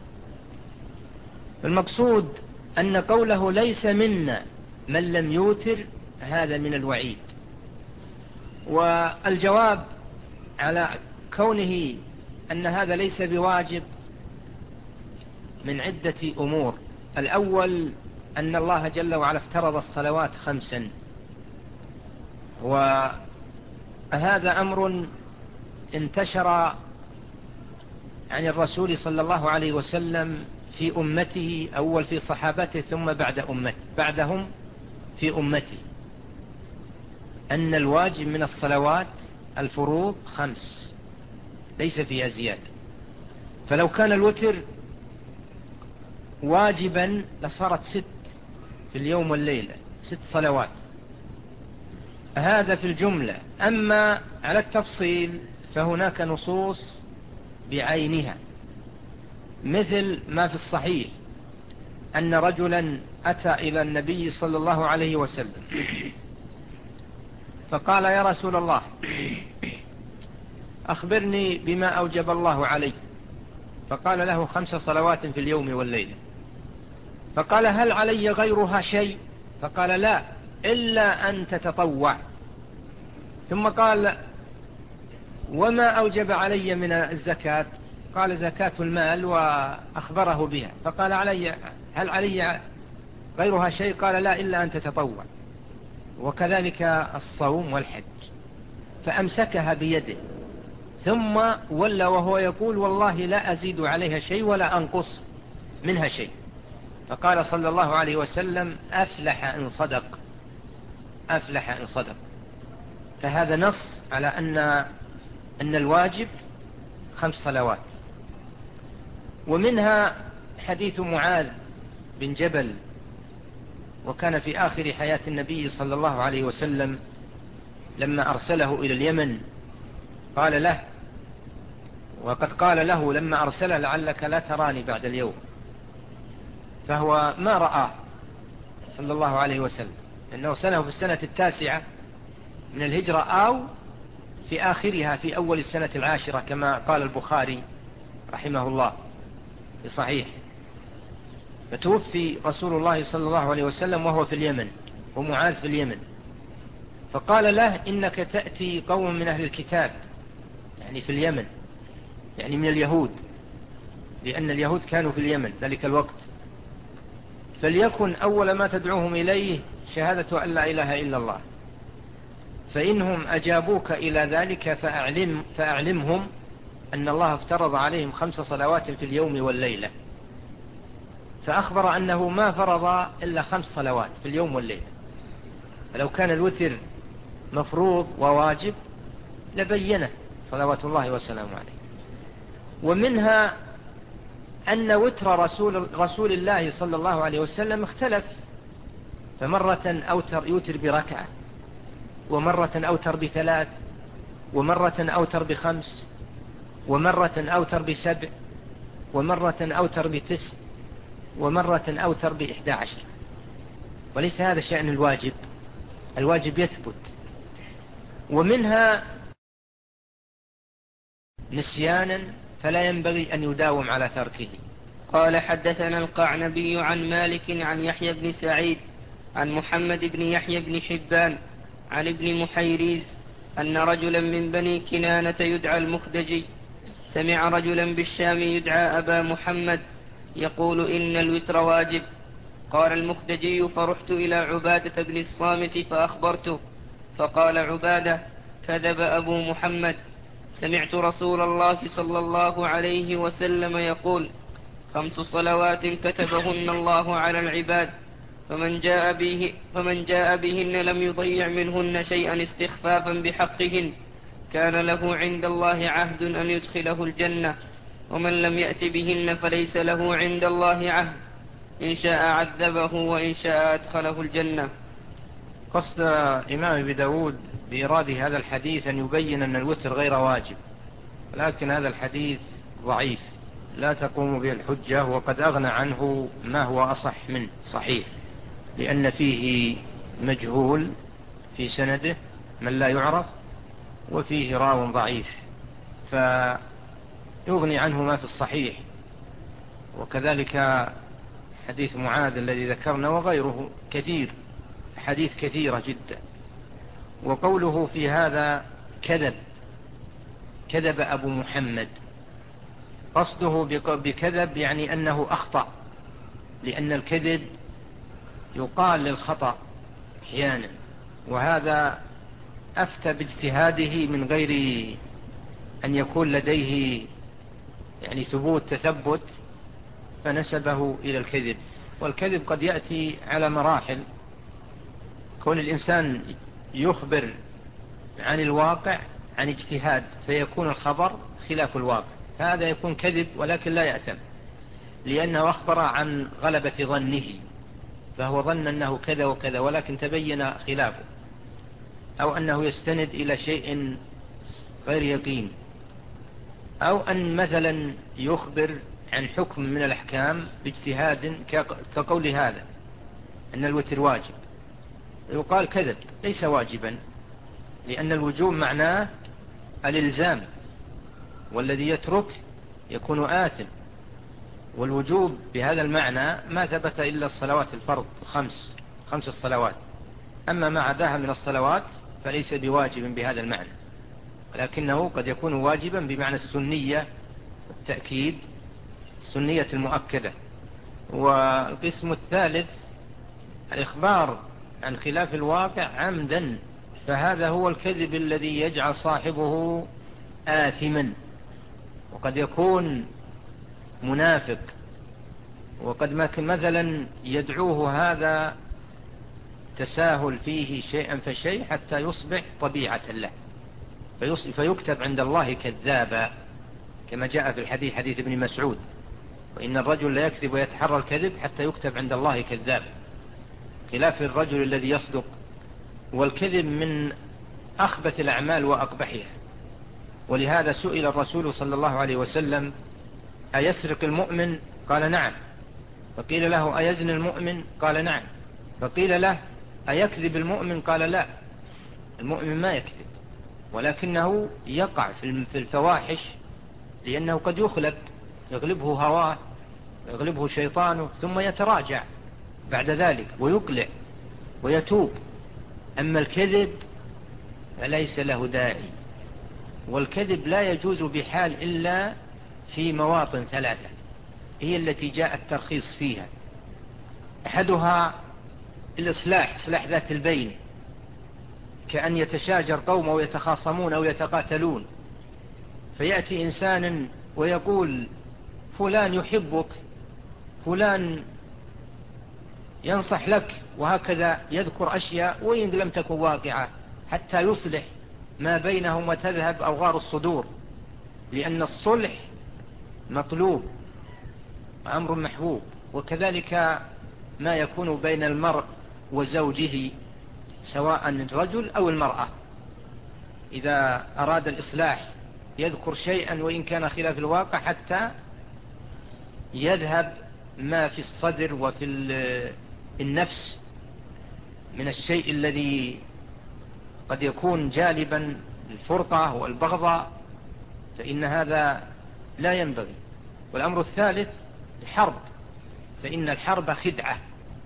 [SPEAKER 2] المقصود أن قوله ليس منا من لم يوتر هذا من الوعيد. والجواب على كونه أن هذا ليس بواجب من عدة أمور. الأول أن الله جل وعلا افترض الصلوات خمسا، وهذا أمر انتشر عن الرسول صلى الله عليه وسلم في أمته، أول في صحابته ثم بعد أمته بعدهم في أمته، أن الواجب من الصلوات الفروض خمس ليس فيها زيادة. فلو كان الوتر واجبا لصارت ست في اليوم والليلة، ست صلوات، هذا في الجملة. أما على التفصيل فهناك نصوص بعينها، مثل ما في الصحيح أن رجلا أتى إلى النبي صلى الله عليه وسلم فقال: يا رسول الله، أخبرني بما أوجب الله علي. فقال له: خمس صلوات في اليوم والليلة. فقال: هل علي غيرها شيء؟ فقال: لا، إلا أن تتطوع. ثم قال: وما أوجب علي من الزكاة؟ قال زكاة المال وأخبره بها، فقال علي هل علي غيرها شيء؟ قال لا إلا أن تتطوع، وكذلك الصوم والحج. فأمسكها بيده ثم ولى وهو يقول والله لا أزيد عليها شيء ولا أنقص منها شيء. فقال صلى الله عليه وسلم أفلح إن صدق، أفلح إن صدق. فهذا نص على أن أن الواجب خمس صلوات. ومنها حديث معاذ بن جبل، وكان في آخر حياة النبي صلى الله عليه وسلم لما أرسله إلى اليمن، قال له، وقد قال له لما أرسله لعلك لا تراني بعد اليوم، فهو ما رآه صلى الله عليه وسلم، لأنه أرسله في السنة التاسعة من الهجرة أو في آخرها في أول السنة العاشرة كما قال البخاري رحمه الله في صحيح. فتوفي رسول الله صلى الله عليه وسلم وهو في اليمن، ومعاذ في اليمن، فقال له إنك تأتي قوم من أهل الكتاب، يعني في اليمن، يعني من اليهود، لأن اليهود كانوا في اليمن ذلك الوقت، فليكن أول ما تدعوهم إليه شهادة أن لا إله إلا الله، فإنهم أجابوك إلى ذلك فأعلم فأعلمهم أن الله افترض عليهم خمس صلوات في اليوم والليلة. فأخبر أنه ما فرض إلا خمس صلوات في اليوم والليلة، فلو كان الوتر مفروض وواجب لبينه صلوات الله وسلامه عليه. ومنها أن وتر رسول, رسول الله صلى الله عليه وسلم اختلف، فمرة أوتر يوتر بركعة، ومرة أوتر بثلاث، ومرة أوتر بخمس، ومرة أوتر بسبع، ومرة أوتر بتسع، ومرة أوتر بإحدى عشر. وليس هذا شأن الواجب، الواجب يثبت. ومنها نسيانا فلا ينبغي أن يداوم على تركه.
[SPEAKER 1] قال حدثنا القعنبي عن مالك عن يحيى بن سعيد عن محمد بن يحيى بن حبان عن ابن محيريز أن رجلا من بني كنانة يدعى المخدجي سمع رجلا بالشام يدعى أبا محمد يقول إن الوتر واجب. قال المخدجي فرحت إلى عبادة بن الصامت فأخبرته، فقال عبادة كذب أبو محمد، سمعت رسول الله صلى الله عليه وسلم يقول خمس صلوات كتبهن الله على العباد، فمن جاء, به فمن جاء بهن لم يضيع منهن شيئا استخفافا بحقهن كان له عند الله عهد أن يدخله الجنة، ومن لم يأت بهن فليس له عند الله عهد، إن شاء عذبه وإن شاء أدخله الجنة.
[SPEAKER 2] قصد إمام أبي داود بإراد هذا الحديث أن يبين أن الوتر غير واجب، لكن هذا الحديث ضعيف لا تقوم به الحجة، وقد أغنى عنه ما هو أصح منه صحيح، لأن فيه مجهول في سنده من لا يعرف، وفيه راو ضعيف، فيغني عنه ما في الصحيح. وكذلك حديث معاذ الذي ذكرنا وغيره كثير، حديث كثيرة جدا. وقوله في هذا كذب، كذب أبو محمد، قصده بكذب يعني أنه أخطأ، لأن الكذب يقال للخطأ أحيانا، وهذا أفتى باجتهاده من غير أن يكون لديه يعني ثبوت تثبت فنسبه إلى الكذب. والكذب قد يأتي على مراحل، كون الإنسان يخبر عن الواقع عن اجتهاد فيكون الخبر خلاف الواقع، هذا يكون كذب ولكن لا يأثم، لأنه أخبر عن غلبة ظنه، فهو ظن أنه كذا وكذا ولكن تبين خلافه، أو أنه يستند إلى شيء غير يقين، أو أن مثلا يخبر عن حكم من الأحكام باجتهاد كقول هذا أن الوتر واجب، يقال كذب ليس واجبا، لأن الوجوب معناه الإلزام، والذي يترك يكون آثم. والوجوب بهذا المعنى ما ثبت إلا الصلوات الفرض الخمس، خمس الصلوات، أما ما عداها من الصلوات فليس بواجب بهذا المعنى، ولكنه قد يكون واجبا بمعنى السنية التأكيد السنية المؤكدة. والقسم الثالث الإخبار عن خلاف الواقع عمدا، فهذا هو الكذب الذي يجعل صاحبه آثما، وقد يكون منافق، وقد مثلا يدعوه هذا تساهل فيه شيئا فشيء حتى يصبح طبيعة له، فيكتب عند الله كذابا، كما جاء في الحديث حديث ابن مسعود: وإن الرجل لا يكذب ويتحرى الكذب حتى يكتب عند الله كذاب، خلاف الرجل الذي يصدق. والكذب من أخبث الأعمال وأقبحها، ولهذا سئل الرسول صلى الله عليه وسلم: أيسرق المؤمن؟ قال: نعم. فقيل له: أيزني المؤمن؟ قال: نعم. فقيل له: أيكذب المؤمن؟ قال: لا، المؤمن ما يكذب، ولكنه يقع في الفواحش لأنه قد يخلب، يغلبه هواه، يغلبه شيطانه، ثم يتراجع بعد ذلك ويقلع ويتوب. أما الكذب فليس له داعي، والكذب لا يجوز بحال إلا في مواطن ثلاثة هي التي جاء الترخيص فيها. أحدها الإصلاح، إصلاح ذات البين، كأن يتشاجر قوم أو يتخاصمون أو يتقاتلون، فيأتي إنسان ويقول: فلان يحبك، فلان ينصح لك، وهكذا يذكر أشياء وإن لم تكن واقعة، حتى يصلح ما بينهم وتذهب أوغار الصدور، لأن الصلح مطلوب، أمر محبوب. وكذلك ما يكون بين المرء وزوجه، سواء الرجل أو المرأة، إذا أراد الإصلاح يذكر شيئا وإن كان خلاف الواقع حتى يذهب ما في الصدر وفي النفس من الشيء الذي قد يكون جالبا الفرقة والبغضاء، فإن هذا لا ينبغي. والأمر الثالث الحرب، فإن الحرب خدعة،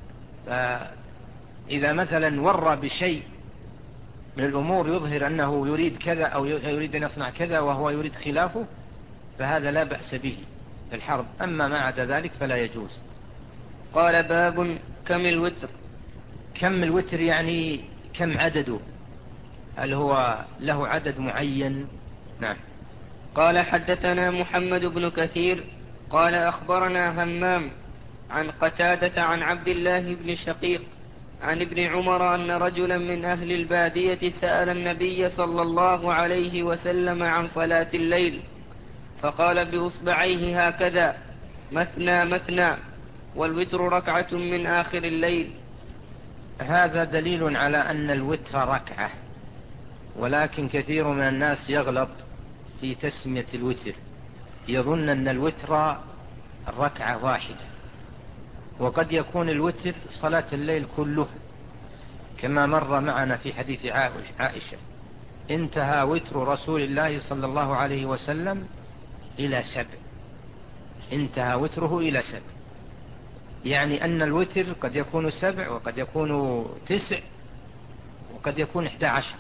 [SPEAKER 2] فإذا مثلا ور بشيء من الأمور يظهر أنه يريد كذا أو يريد أن يصنع كذا وهو يريد خلافه، فهذا لا بأس به في الحرب. أما ما عدا ذلك فلا يجوز.
[SPEAKER 1] قال: باب كم الوتر.
[SPEAKER 2] كم الوتر يعني كم عدده، هل هو له عدد معين؟ نعم.
[SPEAKER 1] قال: حدثنا محمد بن كثير قال: أخبرنا همام عن قتادة عن عبد الله بن شقيق عن ابن عمر أن رجلا من أهل البادية سأل النبي صلى الله عليه وسلم عن صلاة الليل، فقال بإصبعيه هكذا: مثنى مثنى، والوتر ركعة من آخر الليل.
[SPEAKER 2] هذا دليل على أن الوتر ركعة، ولكن كثير من الناس يغلط في تسمية الوتر، يظن أن الوتر ركعة واحدة، وقد يكون الوتر صلاة الليل كله، كما مر معنا في حديث عائشة: انتهى وتر رسول الله صلى الله عليه وسلم إلى سبع، انتهى وتره إلى سبع، يعني أن الوتر قد يكون سبع وقد يكون تسع وقد يكون إحدى عشر.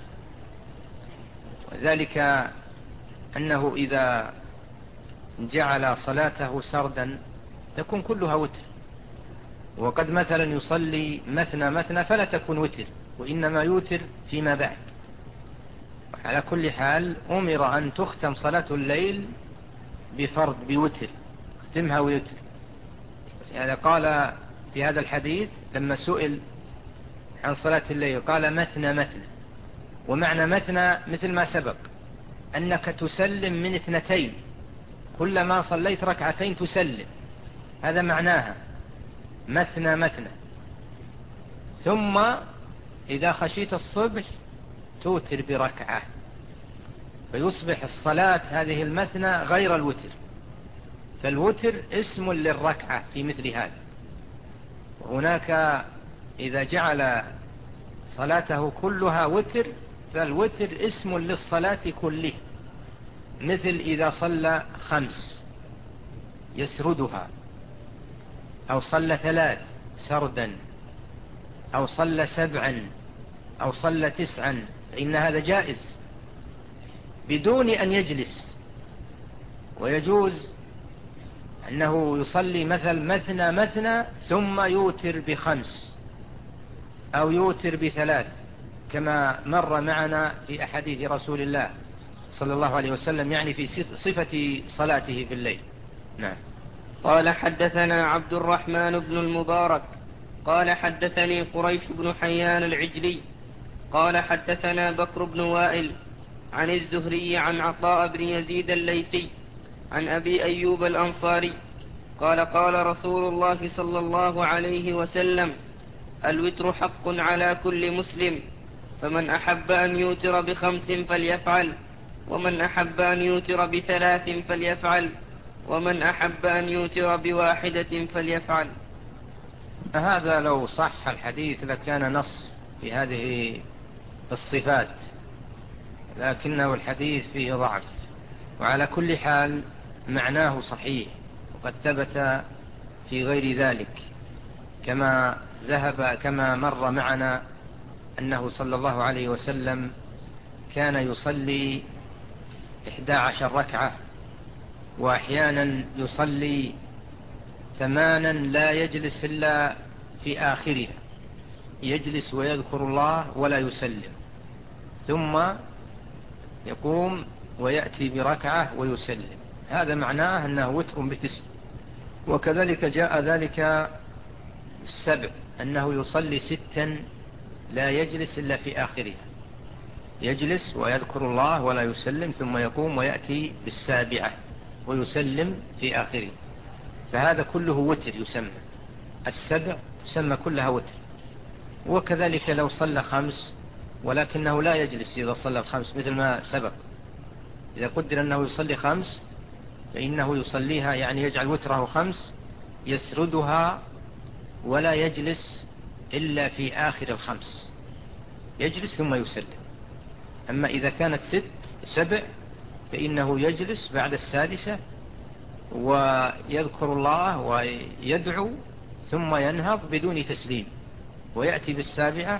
[SPEAKER 2] وذلك أنه إذا جعل صلاته سردا تكون كلها وتر، وقد مثلا يصلي مثنى مثنى فلا تكون وتر، وإنما يوتر فيما بعد. على كل حال أمر أن تختم صلاة الليل بفرض بوتر، اختمها ويتر. يعني قال في هذا الحديث لما سئل عن صلاة الليل قال: مثنى مثنى. ومعنى مثنى مثل ما سبق، أنك تسلم من اثنتين، كلما صليت ركعتين تسلم، هذا معناها مثنى مثنى. ثم إذا خشيت الصبح توتر بركعة، فيصبح الصلاة هذه المثنى غير الوتر، فالوتر اسم للركعة في مثل هذا. وهناك إذا جعل صلاته كلها وتر فالوتر اسم للصلاة كله، مثل إذا صلى خمس يسردها، أو صلى ثلاث سردا، أو صلى سبعا، أو صلى تسعا، فإن هذا جائز بدون أن يجلس. ويجوز أنه يصلي مثل مثنى مثنى ثم يوتر بخمس أو يوتر بثلاث، كما مر معنا في أحاديث رسول الله صلى الله عليه وسلم، يعني في صفة صلاته في الليل. نعم.
[SPEAKER 1] قال حدثنا عبد الرحمن بن المبارك قال حدثني قريش بن حيان العجلي قال حدثنا بكر بن وائل عن الزهري عن عطاء بن يزيد الليثي عن أبي أيوب الأنصاري قال قال رسول الله صلى الله عليه وسلم: الوتر حق على كل مسلم، فمن أحب أن يوتر بخمس فليفعل، ومن أحب أن يوتر بثلاث فليفعل، ومن أحب أن يوتر بواحدة فليفعل.
[SPEAKER 2] هذا لو صح الحديث لكان نص في هذه الصفات، لكنه الحديث فيه ضعف، وعلى كل حال معناه صحيح، وقد ثبت في غير ذلك كما ذهب كما مر معنا أنه صلى الله عليه وسلم كان يصلي إحدى عشر ركعة، وأحيانا يصلي ثمانا لا يجلس إلا في آخرها، يجلس ويذكر الله ولا يسلم، ثم يقوم ويأتي بركعة ويسلم. هذا معناه أنه وتر بتسع. وكذلك جاء ذلك السبع، أنه يصلي ستا لا يجلس إلا في آخرها، يجلس ويذكر الله ولا يسلم، ثم يقوم ويأتي بالسابعة ويسلم في آخره. فهذا كله وتر يسمى، السبع تسمى كلها وتر. وكذلك لو صلى خمس ولكنه لا يجلس إذا صلى الخمس، مثل ما سبق، إذا قدر أنه يصلي خمس فإنه يصليها، يعني يجعل وتره خمس يسردها ولا يجلس إلا في آخر الخمس، يجلس ثم يسلم. أما إذا كانت ست سبع فإنه يجلس بعد السادسة ويذكر الله ويدعو ثم ينهض بدون تسليم، ويأتي بالسابعة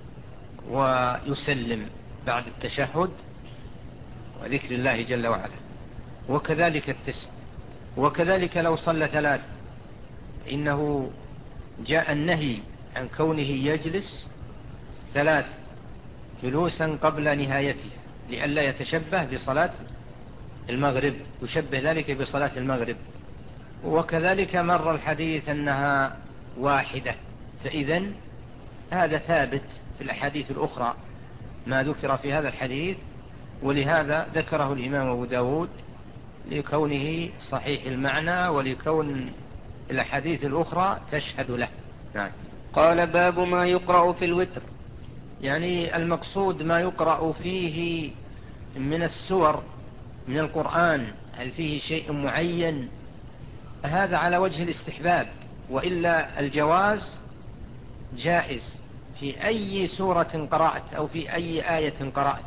[SPEAKER 2] ويسلم بعد التشهد وذكر الله جل وعلا. وكذلك التسع. وكذلك لو صلى ثلاث إنه جاء النهي عن كونه يجلس ثلاث جلوسا قبل نهايتها لئلا يتشبه بصلاة المغرب، يشبه ذلك بصلاة المغرب. وكذلك مر الحديث أنها واحدة، فإذن هذا ثابت في الأحاديث الأخرى ما ذكر في هذا الحديث، ولهذا ذكره الإمام أبو داود لكونه صحيح المعنى ولكون الأحاديث الأخرى تشهد له. نعم.
[SPEAKER 1] قال باب ما يقرأ في الوتر،
[SPEAKER 2] يعني المقصود ما يقرأ فيه من السور من القرآن، هل فيه شيء معين؟ هذا على وجه الاستحباب، وإلا الجواز جائز في أي سورة قرأت أو في أي آية قرأت،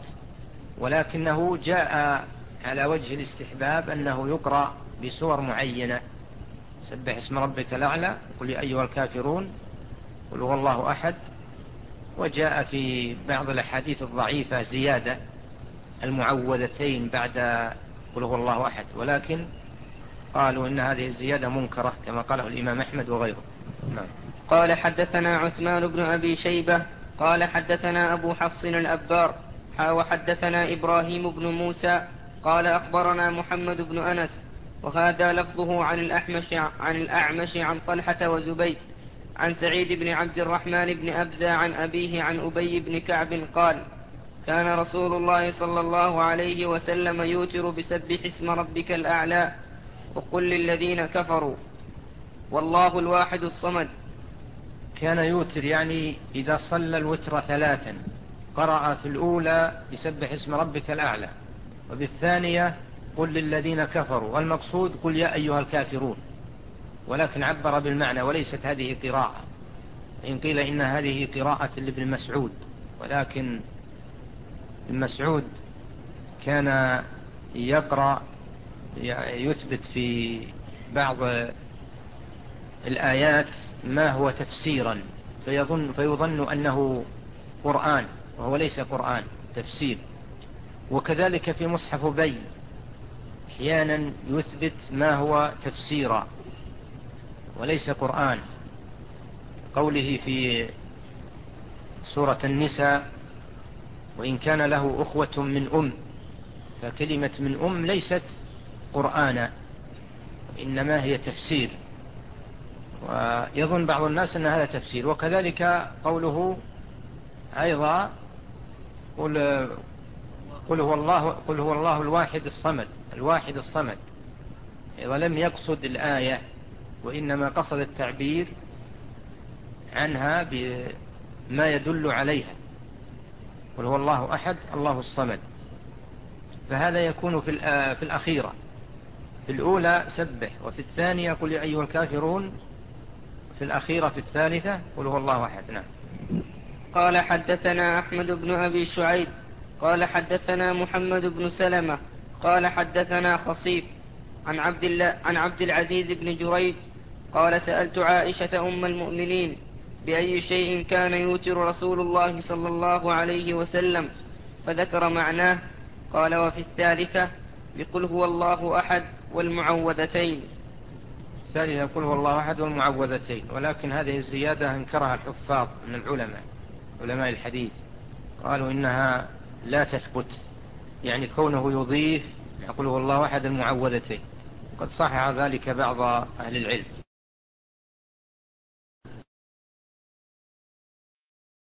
[SPEAKER 2] ولكنه جاء على وجه الاستحباب أنه يقرأ بسور معينة، سبح اسم ربك الأعلى، قل يا أيها الكافرون، قل هو الله أحد. وجاء في بعض الأحاديث الضعيفة زيادة المعوذتين بعد قل هو الله أحد، ولكن قالوا إن هذه الزيادة منكرة كما قاله الإمام أحمد وغيره. نعم.
[SPEAKER 1] قال حدثنا عثمان بن أبي شيبة قال حدثنا أبو حفص الأبار وحدثنا إبراهيم بن موسى قال أخبرنا محمد بن أنس، وهذا لفظه عن الأحمش عن الأعمش عن طلحة وزبيد عن سعيد بن عبد الرحمن بن أبزة عن أبيه عن أبي بن كعب قال: كان رسول الله صلى الله عليه وسلم يوتر بسبح اسم ربك الأعلى وقل للذين كفروا والله الواحد الصمد.
[SPEAKER 2] كان يوتر يعني إذا صلى الوتر ثلاثا قرأ في الأولى بسبح اسم ربك الأعلى، وبالثانية قل للذين كفروا، والمقصود قل يا أيها الكافرون، ولكن عبر بالمعنى وليست هذه قراءة، إن قيل إن هذه قراءة لابن مسعود، ولكن ابن مسعود كان يقرأ يثبت في بعض الآيات ما هو تفسيرا فيظن, فيظن أنه قرآن وهو ليس قرآن، تفسير. وكذلك في مصحف بي أحيانا يثبت ما هو تفسيرا وليس قرآن، قوله في سورة النساء: وإن كان له أخوة من أم، فكلمة من أم ليست قرآنا، إنما هي تفسير، ويظن بعض الناس أن هذا تفسير. وكذلك قوله أيضا: قل, قل, هو الله قل هو الله الواحد الصمد، الواحد الصمد، ولم يقصد الآية، وإنما قصد التعبير عنها بما يدل عليها. قل هو الله أحد الله الصمد، فهذا يكون في في الأخيرة. في الأولى سبح، وفي الثانية قل يا أيها الكافرون، في الأخيرة في الثالثة قل هو الله أحد. نعم.
[SPEAKER 1] قال حدثنا أحمد بن أبي شعيب قال حدثنا محمد بن سلمة قال حدثنا خصيف عن عبد الله عن عبد العزيز بن جريج قال: سألت عائشة أم المؤمنين بأي شيء كان يوتر رسول الله صلى الله عليه وسلم، فذكر معناه. قال: وفي الثالثة بقل هو الله أحد والمعوذتين.
[SPEAKER 2] الثالثة يقول هو الله أحد والمعوذتين، ولكن هذه الزيادة انكرها الحفاظ من العلماء علماء الحديث، قالوا إنها لا تثبت، يعني كونه يضيف يقول هو الله أحد المعوذتين، قد صحح ذلك بعض أهل العلم.